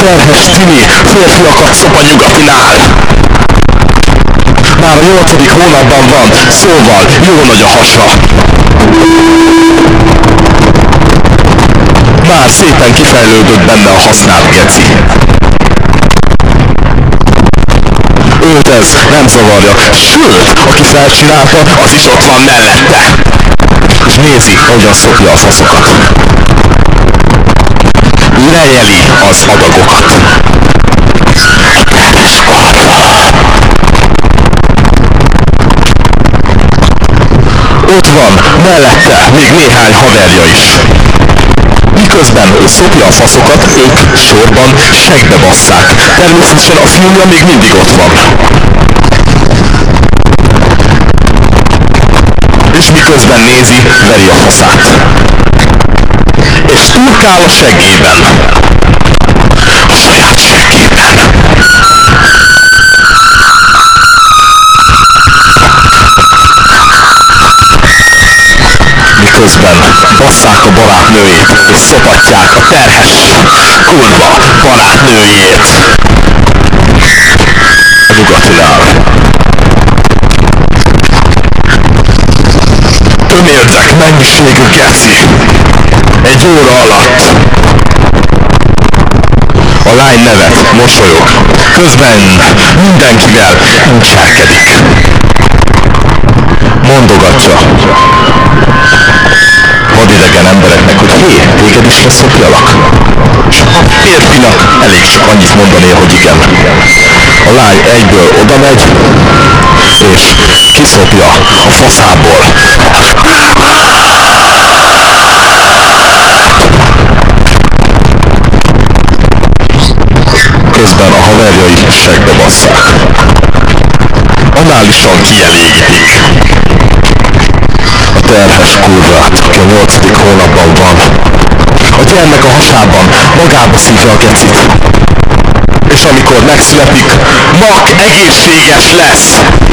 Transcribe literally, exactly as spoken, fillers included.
terhes tini férfiakat szop a nyugatinál. Már a nyolcadik hónapban van, szóval jó nagy a hasa. Már szépen kifejlődött benne a használt geci. Őt ez nem zavarja, sőt, aki felcsinálta, az is ott van mellette. És nézi, hogyan szopja a faszokat. Lejeli az adagokat. Terhes karddal. Ott van mellette még néhány haverja is. Miközben ő szopja a faszokat, ők sorban seggbe basszák. Természetesen a fülje még mindig ott van. És miközben nézi, veri a faszát. És turkál a seggében. A saját seggében. Miközben basszák a barátnőjét, és szopatják a terhes kurva barátnőjét. A nyugatinál. Töméltek mennyiségű geci. Egy óra alatt. A lány nevet, mosolyog. Közben mindenkivel incselkedik. Mondogatja vadidegen embereknek, hogy hé, téged is leszopjalak? És a férfinak elég csak annyit mondani, hogy igen. A lány egyből oda megy, és kiszopja a faszából. Közben a haverjai seggbe basszák. Análisan kielégítik. A terhes kurvát, aki a nyolcadik hónapban van. A gyermek a hasában magába szívja a gecit. És amikor megszületik, mak egészséges lesz.